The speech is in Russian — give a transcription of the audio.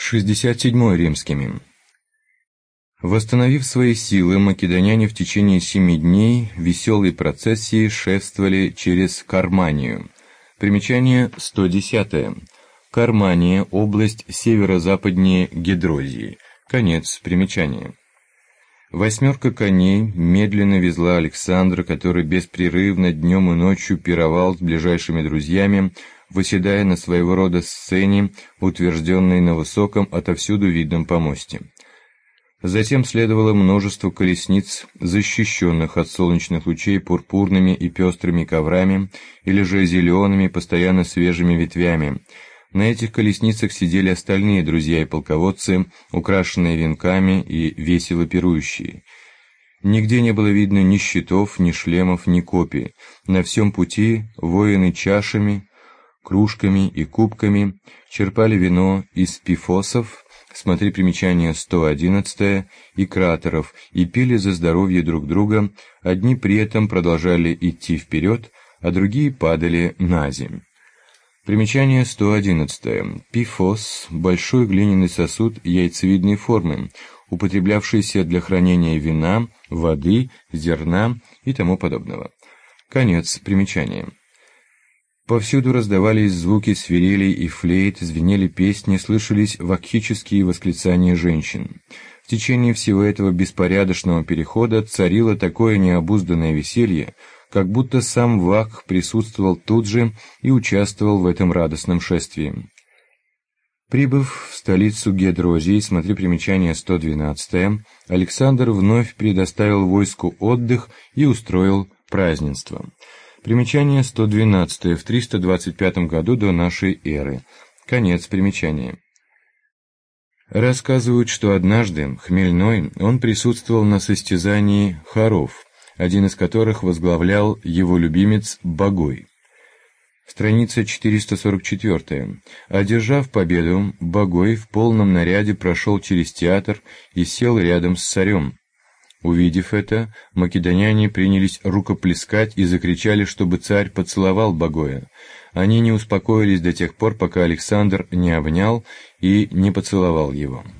67 римскими. Восстановив свои силы, македоняне в течение 7 дней веселой процессией шествовали через Карманию. Примечание 110. Кармания – область северо-западнее Гедрозии. Конец примечания. 8 коней медленно везла Александра, который беспрерывно днем и ночью пировал с ближайшими друзьями, восседая на своего рода сцене, утвержденной на высоком, отовсюду видном помосте. Затем следовало множество колесниц, защищенных от солнечных лучей пурпурными и пестрыми коврами или же зелеными, постоянно свежими ветвями. На этих колесницах сидели остальные друзья и полководцы, украшенные венками и весело пирующие. Нигде не было видно ни щитов, ни шлемов, ни копий. На всем пути воины чашами, кружками и кубками черпали вино из пифосов, смотри примечание 111, и кратеров, и пили за здоровье друг друга, одни при этом продолжали идти вперед, а другие падали на земь. Примечание 111. Пифос – большой глиняный сосуд яйцевидной формы, употреблявшийся для хранения вина, воды, зерна и тому подобного. Конец примечания. Повсюду раздавались звуки свирелей и флейт, звенели песни, слышались вакхические восклицания женщин. В течение всего этого беспорядочного перехода царило такое необузданное веселье, как будто сам Вакх присутствовал тут же и участвовал в этом радостном шествии. Прибыв в столицу Гедрозии, смотри примечание 112, Александр вновь предоставил войску отдых и устроил празднество. Примечание 112 в 325 году до нашей эры. Конец примечания. Рассказывают, что однажды, хмельной, он присутствовал на состязании хоров, один из которых возглавлял его любимец Багой. Страница 444. Одержав победу, Багой в полном наряде прошел через театр и сел рядом с царем. Увидев это, македоняне принялись рукоплескать и закричали, чтобы царь поцеловал Багоя. Они не успокоились до тех пор, пока Александр не обнял и не поцеловал его.